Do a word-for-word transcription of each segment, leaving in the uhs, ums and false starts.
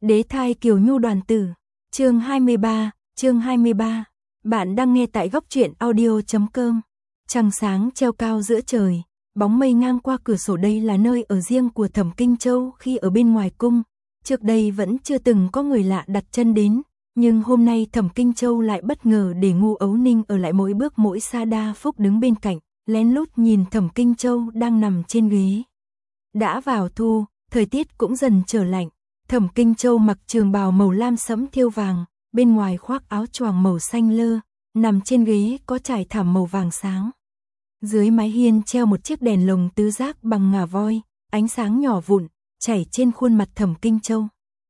Đế thai Kiều Nhu đoàn tử, chương hai mươi ba, chương hai mươi ba. Bạn đang nghe tại góc truyện audio chấm com. Trăng sáng treo cao giữa trời, bóng mây ngang qua cửa sổ. Đây là nơi ở riêng của Thẩm Kinh Châu khi ở bên ngoài cung. Trước đây vẫn chưa từng có người lạ đặt chân đến, nhưng hôm nay Thẩm Kinh Châu lại bất ngờ để Ngu Ấu Ninh ở lại mỗi bước mỗi xa. Đa Phúc đứng bên cạnh, lén lút nhìn Thẩm Kinh Châu đang nằm trên ghế. Đã vào thu, thời tiết cũng dần trở lạnh. Thẩm Kinh Châu mặc trường bào màu lam sẫm thêu vàng, bên ngoài khoác áo choàng màu xanh lơ, nằm trên ghế có trải thảm màu vàng sáng. Dưới mái hiên treo một chiếc đèn lồng tứ giác bằng ngà voi, ánh sáng nhỏ vụn chảy trên khuôn mặt Thẩm Kinh Châu.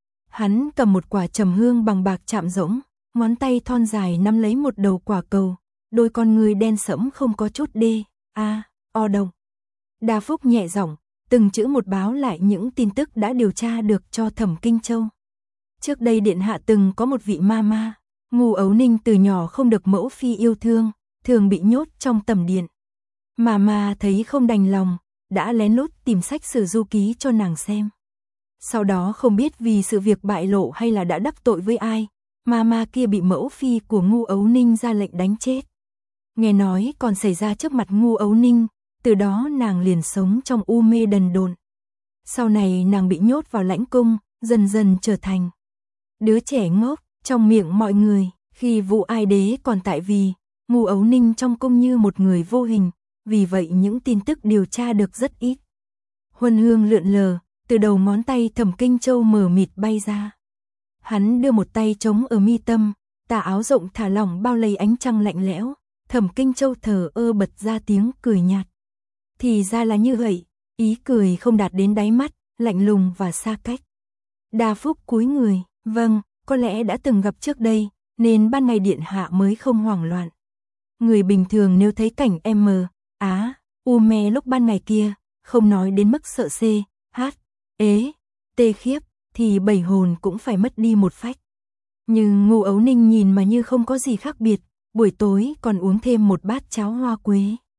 Hắn cầm một quả trầm hương bằng bạc chạm rỗng, ngón tay thon dài nắm lấy một đầu quả cầu, đôi con người đen sẫm không có chút đê, a, o động. Đa Phúc nhẹ giọng, từng chữ một báo lại những tin tức đã điều tra được cho Thẩm Kinh Châu. Trước đây điện hạ từng có một vị ma ma, Ngu Ấu Ninh từ nhỏ không được mẫu phi yêu thương, thường bị nhốt trong tẩm điện. Mà ma thấy không đành lòng, đã lén lút tìm sách sử du ký cho nàng xem. Sau đó không biết vì sự việc bại lộ hay là đã đắc tội với ai, ma ma kia bị mẫu phi của Ngu Ấu Ninh ra lệnh đánh chết. Nghe nói còn xảy ra trước mặt Ngu Ấu Ninh, từ đó nàng liền sống trong u mê đần độn. Sau này nàng bị nhốt vào lãnh cung, dần dần trở thành đứa trẻ ngốc trong miệng mọi người. Khi vụ Ai Đế còn tại vì Ngu Ấu Ninh trong cung như một người vô hình, vì vậy những tin tức điều tra được rất ít. Huân hương lượn lờ, từ đầu ngón tay Thẩm Kinh Châu mờ mịt bay ra. Hắn đưa một tay trống ở mi tâm, tà áo rộng thả lỏng bao lấy ánh trăng lạnh lẽo. Thẩm Kinh Châu thở ơ bật ra tiếng cười nhạt. Thì ra là như vậy, ý cười không đạt đến đáy mắt, lạnh lùng và xa cách. Đa Phúc cúi người, vâng, có lẽ đã từng gặp trước đây, nên ban ngày điện hạ mới không hoảng loạn. Người bình thường nếu thấy cảnh M, Á, U me lúc ban ngày kia, không nói đến mức sợ C, H, ế, tê khiếp, thì bảy hồn cũng phải mất đi một phách. Nhưng Ngu Ấu Ninh nhìn mà như không có gì khác biệt, buổi tối còn uống thêm một bát cháo hoa quế.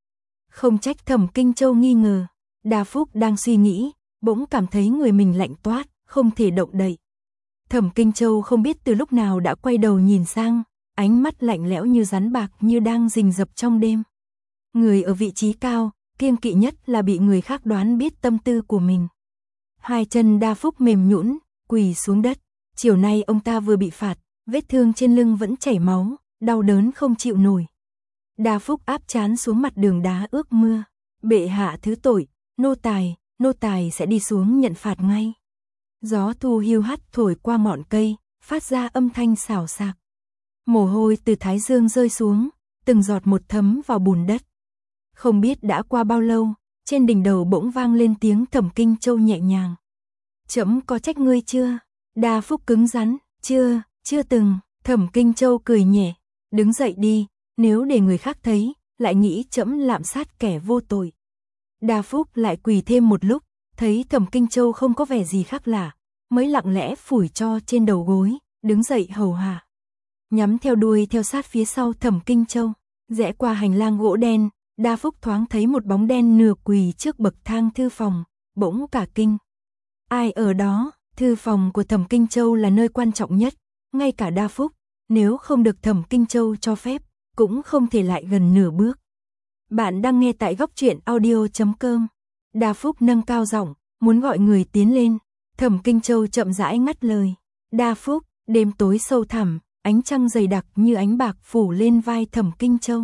Không trách Thẩm Kinh Châu nghi ngờ. Đa Phúc đang suy nghĩ, bỗng cảm thấy người mình lạnh toát, không thể động đậy. Thẩm Kinh Châu không biết từ lúc nào đã quay đầu nhìn sang, ánh mắt lạnh lẽo như rắn bạc, như đang rình rập trong đêm. Người ở vị trí cao, kiêng kỵ nhất là bị người khác đoán biết tâm tư của mình. Hai chân Đa Phúc mềm nhũn, quỳ xuống đất. Chiều nay ông ta vừa bị phạt, vết thương trên lưng vẫn chảy máu, đau đớn không chịu nổi. Đa Phúc áp trán xuống mặt đường đá ướt mưa. Bệ hạ thứ tội, nô tài, nô tài sẽ đi xuống nhận phạt ngay. Gió thu hiu hắt thổi qua ngọn cây, phát ra âm thanh xào xạc. Mồ hôi từ thái dương rơi xuống, từng giọt một thấm vào bùn đất. Không biết đã qua bao lâu, trên đỉnh đầu bỗng vang lên tiếng Thẩm Kinh Châu nhẹ nhàng. Trẫm có trách ngươi chưa? Đa Phúc cứng rắn, chưa, chưa từng. Thẩm Kinh Châu cười nhẹ, đứng dậy đi, nếu để người khác thấy, lại nghĩ trẫm lạm sát kẻ vô tội. Đa Phúc lại quỳ thêm một lúc, thấy Thẩm Kinh Châu không có vẻ gì khác lạ, mới lặng lẽ phủi cho trên đầu gối, đứng dậy hầu hạ. Nhắm theo đuôi theo sát phía sau Thẩm Kinh Châu, rẽ qua hành lang gỗ đen, Đa Phúc thoáng thấy một bóng đen nửa quỳ trước bậc thang thư phòng, bỗng cả kinh. Ai ở đó? Thư phòng của Thẩm Kinh Châu là nơi quan trọng nhất, ngay cả Đa Phúc, nếu không được Thẩm Kinh Châu cho phép, cũng không thể lại gần nửa bước. Bạn đang nghe tại góc truyện audio chấm com. Đa Phúc nâng cao giọng, muốn gọi người tiến lên. Thẩm Kinh Châu chậm rãi ngắt lời. Đa Phúc, đêm tối sâu thẳm, ánh trăng dày đặc như ánh bạc phủ lên vai Thẩm Kinh Châu.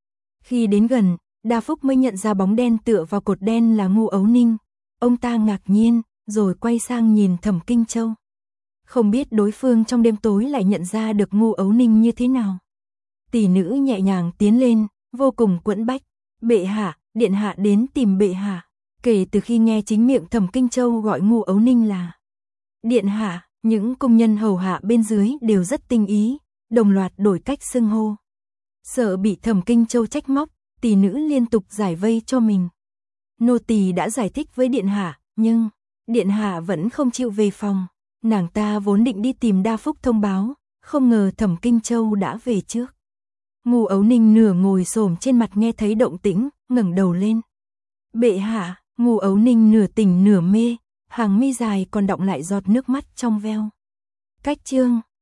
Khi đến gần, Đa Phúc mới nhận ra bóng đen tựa vào cột đen là Ngu Ấu Ninh. Ông ta ngạc nhiên, rồi quay sang nhìn Thẩm Kinh Châu. Không biết đối phương trong đêm tối lại nhận ra được Ngu Ấu Ninh như thế nào. Tỷ nữ nhẹ nhàng tiến lên, vô cùng quẫn bách. Bệ hạ, điện hạ đến tìm bệ hạ. Kể từ khi nghe chính miệng Thẩm Kinh Châu gọi Ngu Ấu Ninh là điện hạ, những công nhân hầu hạ bên dưới đều rất tinh ý, đồng loạt đổi cách xưng hô. Sợ bị Thẩm Kinh Châu trách móc, tỷ nữ liên tục giải vây cho mình. Nô tỳ đã giải thích với điện hạ, nhưng điện hạ vẫn không chịu về phòng. Nàng ta vốn định đi tìm Đa Phúc thông báo, không ngờ Thẩm Kinh Châu đã về trước. Ngu Ấu Ninh nửa ngồi xổm trên mặt nghe thấy động tĩnh, ngẩng đầu lên. Bệ hạ. Ngu Ấu Ninh nửa tỉnh nửa mê, hàng mi dài còn đọng lại giọt nước mắt trong veo. Cách chương